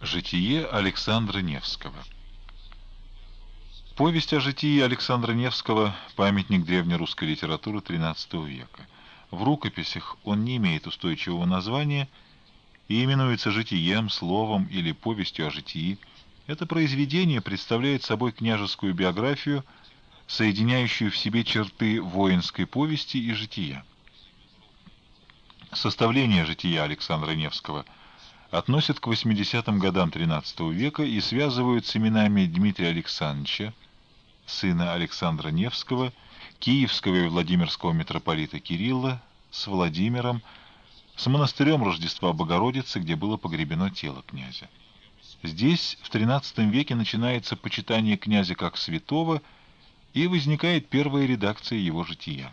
Житие Александра Невского. Повесть о житии Александра Невского – памятник древнерусской литературы XIII века. В рукописях он не имеет устойчивого названия и именуется житием, словом или повестью о житии. Это произведение представляет собой княжескую биографию, соединяющую в себе черты воинской повести и жития. Составление жития Александра Невского относят к 80-м годам XIII века и связывают с именами Дмитрия Александровича, сына Александра Невского, киевского и владимирского митрополита Кирилла, с Владимиром, с монастырем Рождества Богородицы, где было погребено тело князя. Здесь в XIII веке начинается почитание князя как святого и возникает первая редакция его жития.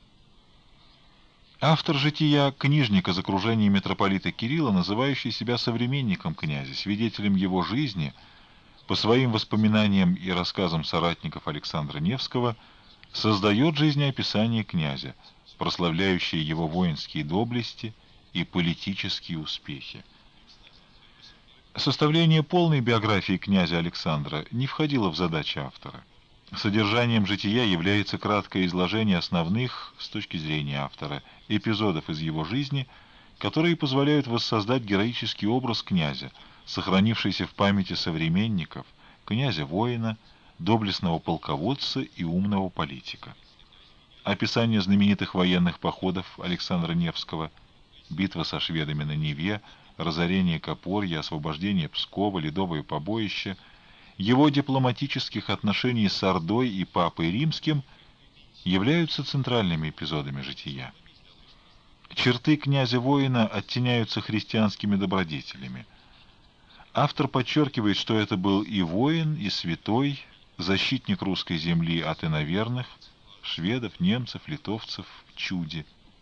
Автор жития — книжник из окружения митрополита Кирилла, называющий себя современником князя, свидетелем его жизни, по своим воспоминаниям и рассказам соратников Александра Невского, создает жизнеописание князя, прославляющее его воинские доблести и политические успехи. Составление полной биографии князя Александра не входило в задачи автора. Содержанием жития является краткое изложение основных, с точки зрения автора, эпизодов из его жизни, которые позволяют воссоздать героический образ князя, сохранившийся в памяти современников, князя-воина, доблестного полководца и умного политика. Описание знаменитых военных походов Александра Невского, битва со шведами на Неве, разорение Копорья, освобождение Пскова, Ледовое побоище, его дипломатических отношений с Ордой и Папой Римским являются центральными эпизодами жития. Черты князя-воина оттеняются христианскими добродетелями. Автор подчеркивает, что это был и воин, и святой, защитник русской земли от иноверных, шведов, немцев, литовцев, чуди.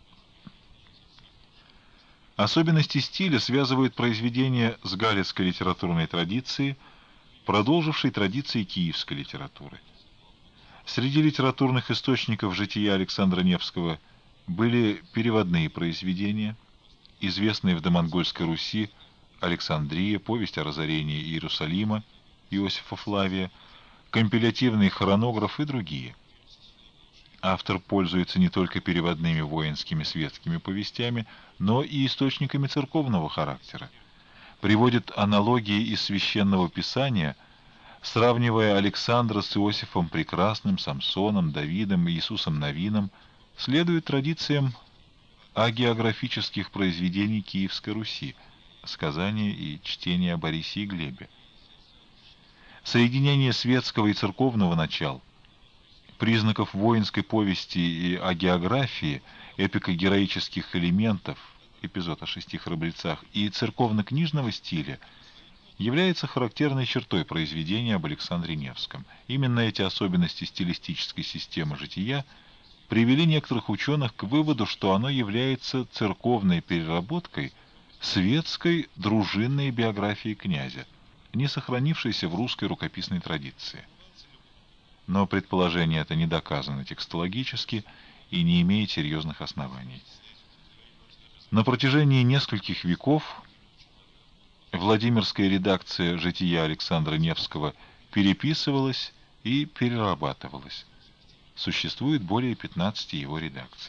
Особенности стиля связывают произведение с галицкой литературной традицией, продолжившей традиции киевской литературы. Среди литературных источников жития Александра Невского были переводные произведения, известные в домонгольской Руси Александрия, повесть о разорении Иерусалима Иосифа Флавия, компилятивный хронограф и другие. Автор пользуется не только переводными воинскими светскими повестями, но и источниками церковного характера. Приводит аналогии из Священного Писания, сравнивая Александра с Иосифом Прекрасным, Самсоном, Давидом и Иисусом Новином, следует традициям агеографических произведений Киевской Руси, сказания и чтения о Борисе и Глебе. Соединение светского и церковного начал, признаков воинской повести и агеографии, эпико-героических элементов, эпизод о 6 храбрецах, и церковно-книжного стиля является характерной чертой произведения об Александре Невском. Именно эти особенности стилистической системы жития привели некоторых ученых к выводу, что оно является церковной переработкой светской дружинной биографии князя, не сохранившейся в русской рукописной традиции. Но предположение это не доказано текстологически и не имеет серьезных оснований. На протяжении нескольких веков Владимирская редакция жития Александра Невского переписывалась и перерабатывалась. Существует более 15 его редакций.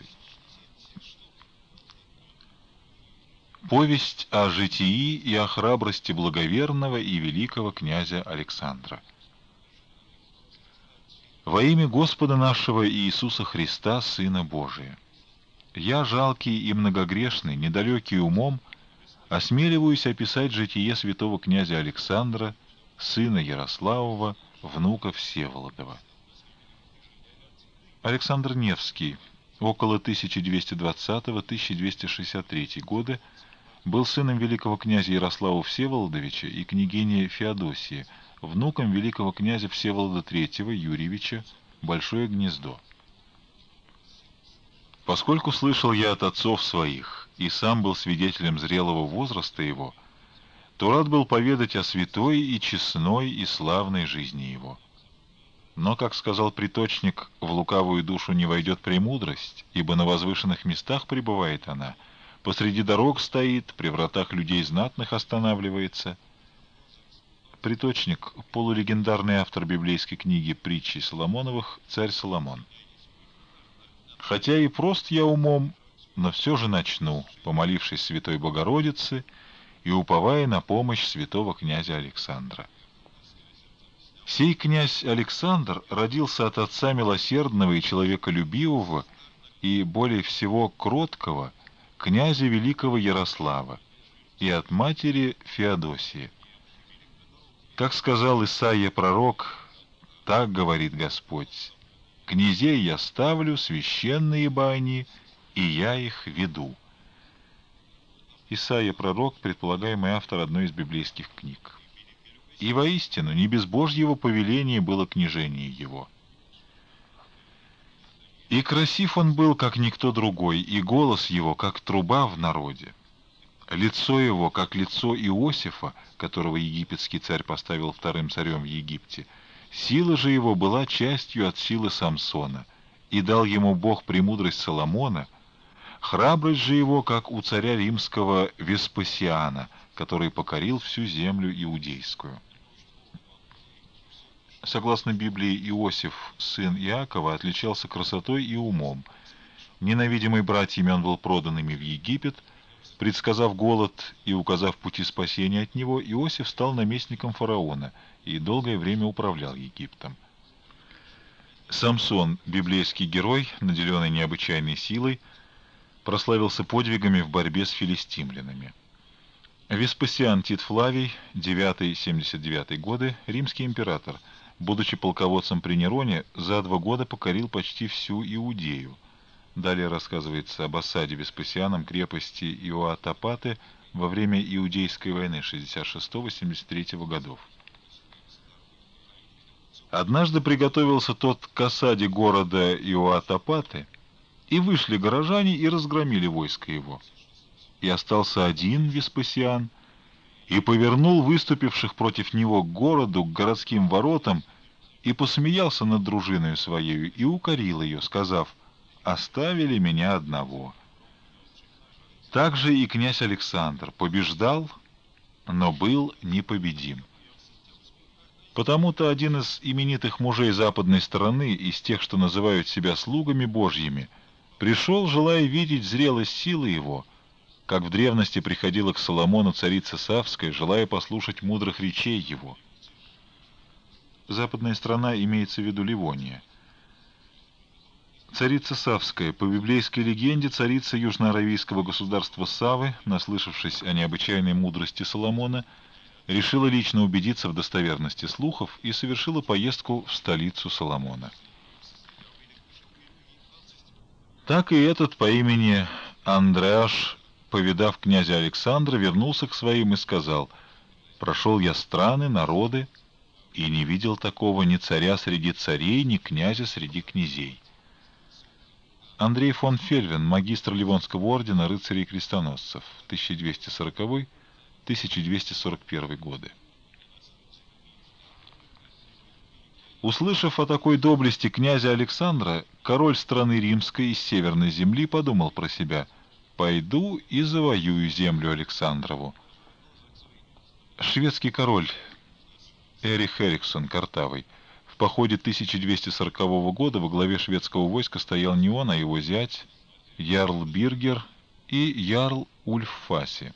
Повесть о житии и о храбрости благоверного и великого князя Александра. Во имя Господа нашего Иисуса Христа, Сына Божия, я, жалкий и многогрешный, недалекий умом, осмеливаюсь описать житие святого князя Александра, сына Ярославова, внука Всеволодова. Александр Невский, около 1220-1263 годы, был сыном великого князя Ярослава Всеволодовича и княгини Феодосии, внуком великого князя Всеволода III Юрьевича, Большое Гнездо. Поскольку слышал я от отцов своих и сам был свидетелем зрелого возраста его, то рад был поведать о святой и честной и славной жизни его. Но, как сказал приточник, в лукавую душу не войдет премудрость, ибо на возвышенных местах пребывает она, посреди дорог стоит, при вратах людей знатных останавливается. Приточник, полулегендарный автор библейской книги «Притчи Соломоновых» царь Соломон. «Хотя и прост я умом, но все же начну, помолившись Святой Богородице и уповая на помощь святого князя Александра. Сей князь Александр родился от отца милосердного и человеколюбивого и, более всего, кроткого, князя великого Ярослава, и от матери Феодосии. Как сказал Исаия пророк, так говорит Господь: «Князей я ставлю, священные бани, и я их веду». Исаия пророк, предполагаемый автор одной из библейских книг. И воистину, не без Божьего повеления было княжение его. И красив он был, как никто другой, и голос его, как труба в народе. Лицо его, как лицо Иосифа, которого египетский царь поставил вторым царем в Египте. Сила же его была частью от силы Самсона, и дал ему Бог премудрость Соломона, храбрость же его, как у царя римского Веспасиана, который покорил всю землю иудейскую. Согласно Библии, Иосиф, сын Иакова, отличался красотой и умом. Ненавидимый братьями, он был продан ими в Египет. Предсказав голод и указав пути спасения от него, Иосиф стал наместником фараона и долгое время управлял Египтом. Самсон, библейский герой, наделенный необычайной силой, прославился подвигами в борьбе с филистимлянами. Веспасиан Тит Флавий, 9-79 годы, римский император, будучи полководцем при Нероне, за 2 года покорил почти всю Иудею. Далее рассказывается об осаде Веспасианом крепости Иоатопаты во время Иудейской войны 66-73 годов. Однажды приготовился тот к осаде города Иоатопаты, и вышли горожане и разгромили войско его. И остался один Веспасиан, и повернул выступивших против него к городу, к городским воротам, и посмеялся над дружиною своею, и укорил ее, сказав: «Оставили меня одного». Также и князь Александр побеждал, но был непобедим. Потому-то один из именитых мужей западной стороны, из тех, что называют себя слугами Божьими, пришел, желая видеть зрелость силы его, как в древности приходила к Соломону царица Савская, желая послушать мудрых речей его. Западная страна имеется в виду Ливония. Царица Савская, по библейской легенде, царица южноаравийского государства Савы, наслышавшись о необычайной мудрости Соломона, решила лично убедиться в достоверности слухов и совершила поездку в столицу Соломона. Так и этот по имени Андреаш, повидав князя Александра, вернулся к своим и сказал: «Прошел я страны, народы, и не видел такого ни царя среди царей, ни князя среди князей». Андрей фон Фельвен, магистр Ливонского ордена рыцарей и крестоносцев, 1240-1241 годы. Услышав о такой доблести князя Александра, король страны римской из северной земли подумал про себя: «Пойду и завоюю землю Александрову». Шведский король Эрих Эриксон Картавый в походе 1240 года во главе шведского войска стоял не он, а его зять Ярл Биргер и Ярл Ульф Фаси.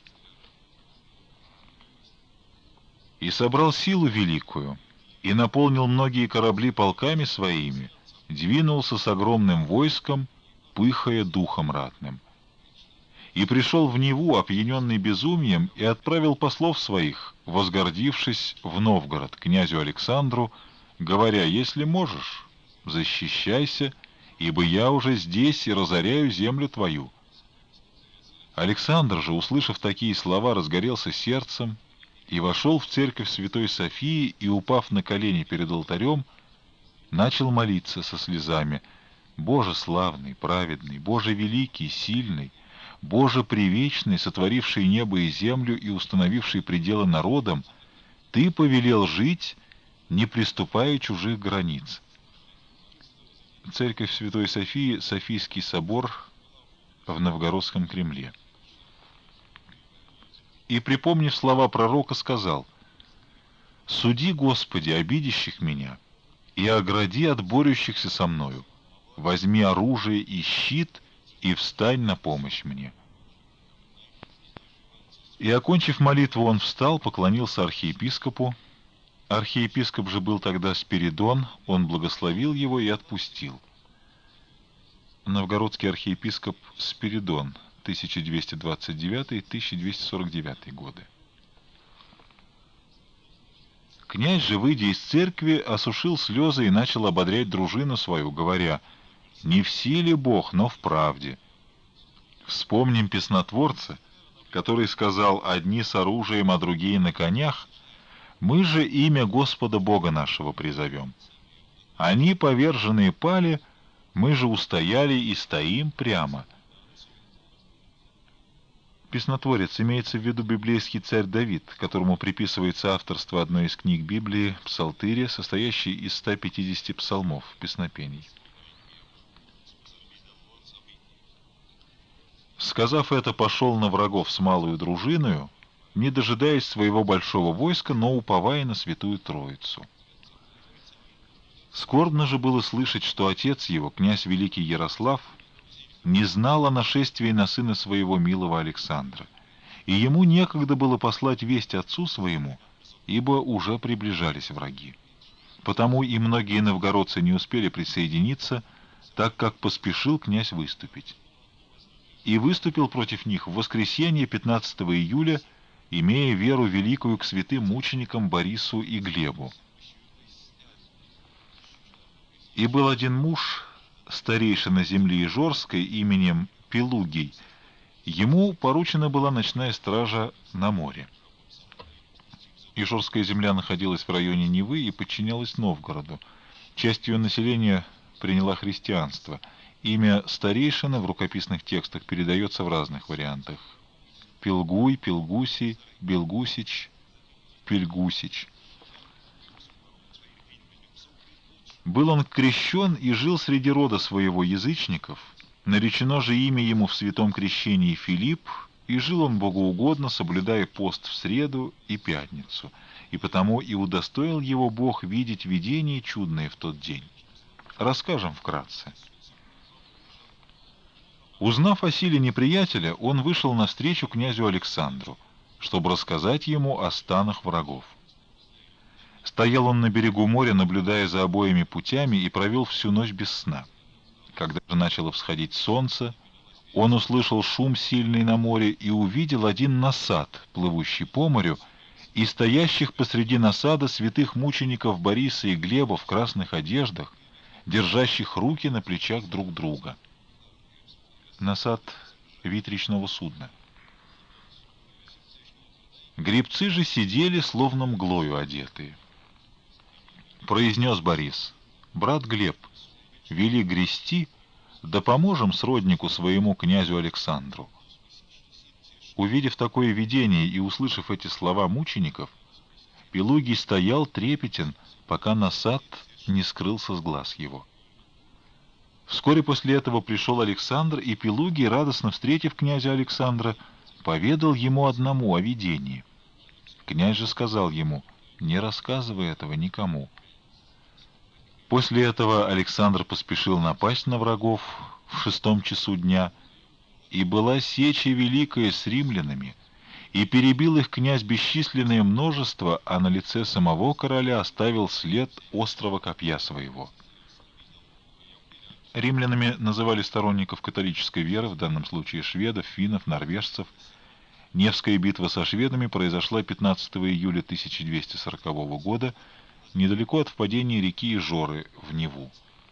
«И собрал силу великую, и наполнил многие корабли полками своими, двинулся с огромным войском, пыхая духом ратным. И пришел в Неву, опьяненный безумием, и отправил послов своих, возгордившись, в Новгород, князю Александру, говоря: «Если можешь, защищайся, ибо я уже здесь и разоряю землю твою». Александр же, услышав такие слова, разгорелся сердцем и вошел в церковь Святой Софии и, упав на колени перед алтарем, начал молиться со слезами: «Боже славный, праведный, Боже великий, сильный, Боже привечный, сотворивший небо и землю и установивший пределы народам, Ты повелел жить, не приступая чужих границ». Церковь Святой Софии, Софийский собор в Новгородском Кремле. И, припомнив слова пророка, сказал: Суди, Господи, обидящих меня, и огради от борющихся со мною. Возьми оружие и щит, и встань на помощь мне». И, окончив молитву, он встал, поклонился архиепископу. Архиепископ же был тогда Спиридон, он благословил его и отпустил. Новгородский архиепископ Спиридон, 1229-1249 годы. Князь же, выйдя из церкви, осушил слезы и начал ободрять дружину свою, говоря: «Не в силе Бог, но в правде». Вспомним песнотворца, который сказал: «Одни с оружием, а другие на конях, мы же имя Господа Бога нашего призовем. Они поверженные пали, мы же устояли и стоим прямо». Песнотворец имеется в виду библейский царь Давид, которому приписывается авторство одной из книг Библии, Псалтыря, состоящей из 150 псалмов, песнопений. Сказав это, пошел на врагов с малую дружиною, не дожидаясь своего большого войска, но уповая на Святую Троицу. Скорбно же было слышать, что отец его, князь великий Ярослав, не знал о нашествии на сына своего милого Александра, и ему некогда было послать весть отцу своему, ибо уже приближались враги. Потому и многие новгородцы не успели присоединиться, так как поспешил князь выступить. И выступил против них в воскресенье 15 июля, имея веру великую к святым мученикам Борису и Глебу. И был один муж, старейшина земли Ижорской, именем Пелугий. Ему поручена была ночная стража на море. Ижорская земля находилась в районе Невы и подчинялась Новгороду. Часть ее населения приняла христианство. Имя старейшина в рукописных текстах передается в разных вариантах: Пелгуй, Пелгусий, Белгусич, Пельгусич. Был он крещен и жил среди рода своего язычников, наречено же имя ему в святом крещении Филипп, и жил он богоугодно, соблюдая пост в среду и пятницу, и потому и удостоил его Бог видеть видение чудное в тот день. Расскажем вкратце. Узнав о силе неприятеля, он вышел навстречу князю Александру, чтобы рассказать ему о станах врагов. Стоял он на берегу моря, наблюдая за обоими путями, и провел всю ночь без сна. Когда же начало всходить солнце, он услышал шум сильный на море и увидел один насад, плывущий по морю, и стоящих посреди насада святых мучеников Бориса и Глеба в красных одеждах, держащих руки на плечах друг друга. Насад — вид речного судна. Гребцы же сидели, словно мглою одетые. Произнес Борис: «Брат Глеб, вели грести, да поможем сроднику своему князю Александру». Увидев такое видение и услышав эти слова мучеников, Пелугий стоял трепетен, пока насад не скрылся с глаз его. Вскоре после этого пришел Александр, и Пелугий, радостно встретив князя Александра, поведал ему одному о видении. Князь же сказал ему: «Не рассказывай этого никому». После этого Александр поспешил напасть на врагов в 6 часу дня, и была сеча великая с римлянами, и перебил их князь бесчисленное множество, а на лице самого короля оставил след острого копья своего. Римлянами называли сторонников католической веры, в данном случае шведов, финнов, норвежцев. Невская битва со шведами произошла 15 июля 1240 года, недалеко от впадения реки Ижоры в Неву.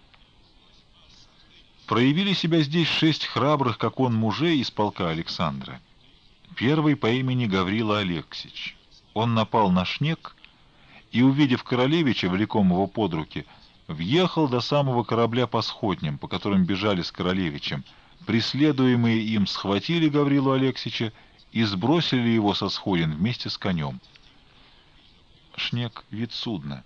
Проявили себя здесь 6 храбрых, как он, мужей из полка Александра. Первый по имени Гаврила Алексич. Он напал на Шнек и, увидев королевича, влекомого под руки, въехал до самого корабля по сходням, по которым бежали с королевичем. Преследуемые им схватили Гаврилу Алексича и сбросили его со сходин вместе с конем. Шнек — вид судна.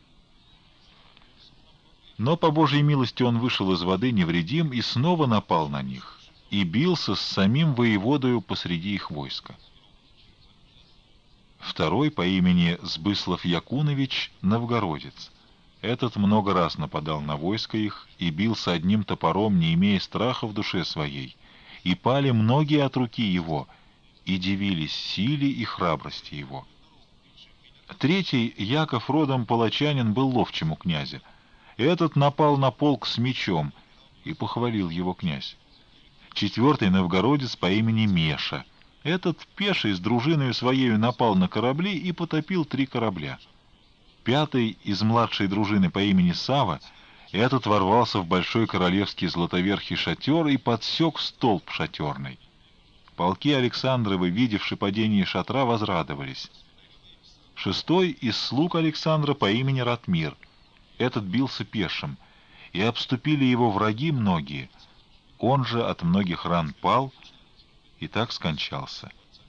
Но по Божьей милости он вышел из воды невредим и снова напал на них, и бился с самим воеводою посреди их войска. Второй по имени Сбыслов Якунович — новгородец. Этот много раз нападал на войско их и бился одним топором, не имея страха в душе своей. И пали многие от руки его, и дивились силе и храбрости его. Третий, Яков родом палачанин, был ловчим у князя. Этот напал на полк с мечом, и похвалил его князь. Четвертый, новгородец по имени Меша. Этот пеший с дружиною своею напал на корабли и потопил 3 корабля. Пятый, из младшей дружины по имени Сава, этот ворвался в большой королевский златоверхий шатер и подсек столб шатерный. Полки Александровы, видевши падение шатра, возрадовались. Шестой, из слуг Александра по имени Ратмир. Этот бился пешим, и обступили его враги многие. Он же от многих ран пал и так скончался.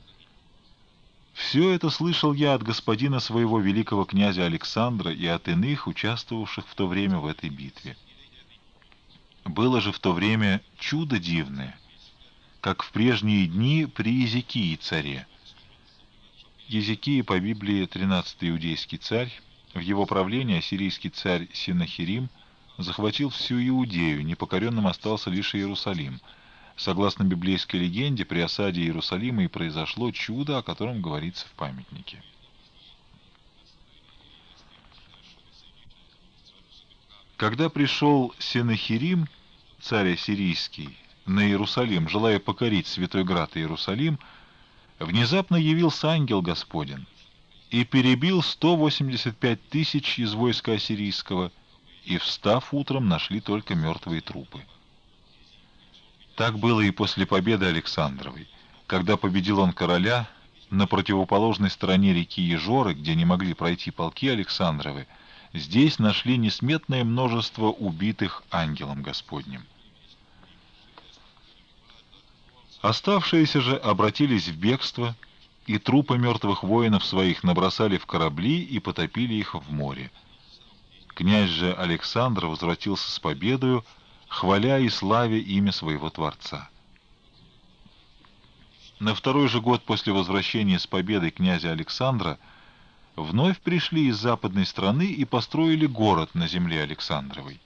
Все это слышал я от господина своего великого князя Александра и от иных, участвовавших в то время в этой битве. Было же в то время чудо дивное, как в прежние дни при Езекии царе. Езекия по Библии 13-й иудейский царь. В его правлении ассирийский царь Синахирим захватил всю Иудею, непокоренным остался лишь Иерусалим. Согласно библейской легенде, при осаде Иерусалима и произошло чудо, о котором говорится в памятнике. Когда пришел Синахирим, царь ассирийский, на Иерусалим, желая покорить святой град Иерусалим, внезапно явился ангел Господень и перебил 185 тысяч из войска ассирийского, и, встав утром, нашли только мертвые трупы. Так было и после победы Александровой. Когда победил он короля, на противоположной стороне реки Ежоры, где не могли пройти полки Александровы, здесь нашли несметное множество убитых ангелом Господним. Оставшиеся же обратились в бегство, и трупы мертвых воинов своих набросали в корабли и потопили их в море. Князь же Александр возвратился с победою, хваля и славя имя своего Творца. На второй же год после возвращения с победой князя Александра вновь пришли из западной страны и построили город на земле Александровой.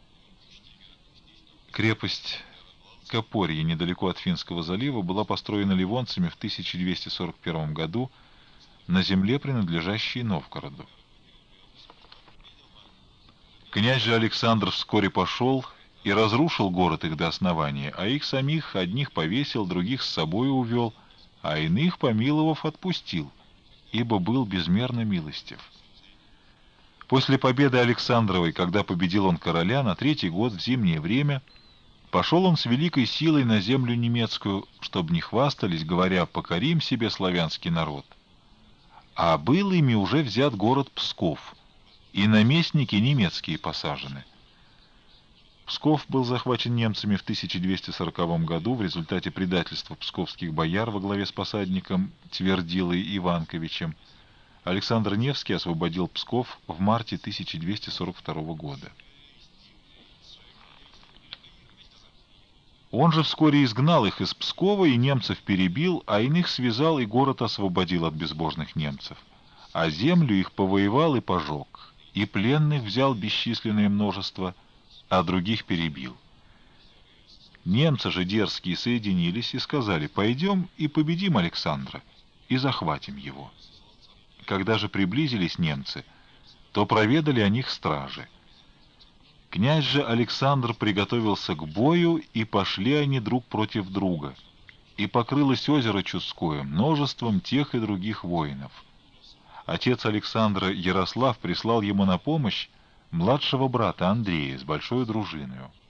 Крепость Копорье, недалеко от Финского залива, была построена ливонцами в 1241 году на земле, принадлежащей Новгороду. Князь же Александр вскоре пошел и разрушил город их до основания, а их самих одних повесил, других с собой увел, а иных, помиловав, отпустил, ибо был безмерно милостив. После победы Александровой, когда победил он короля, на 3-й год в зимнее время пошел он с великой силой на землю немецкую, чтобы не хвастались, говоря: «Покорим себе славянский народ». А был ими уже взят город Псков, и наместники немецкие посажены. Псков был захвачен немцами в 1240 году в результате предательства псковских бояр во главе с посадником Твердилой Иванковичем. Александр Невский освободил Псков в марте 1242 года. Он же вскоре изгнал их из Пскова и немцев перебил, а иных связал и город освободил от безбожных немцев. А землю их повоевал и пожег, и пленных взял бесчисленное множество, а других перебил. Немцы же дерзкие соединились и сказали: «Пойдем и победим Александра, и захватим его». Когда же приблизились немцы, то проведали о них стражи. Князь же Александр приготовился к бою, и пошли они друг против друга, и покрылось озеро Чудское множеством тех и других воинов. Отец Александра Ярослав прислал ему на помощь младшего брата Андрея с большой дружиною.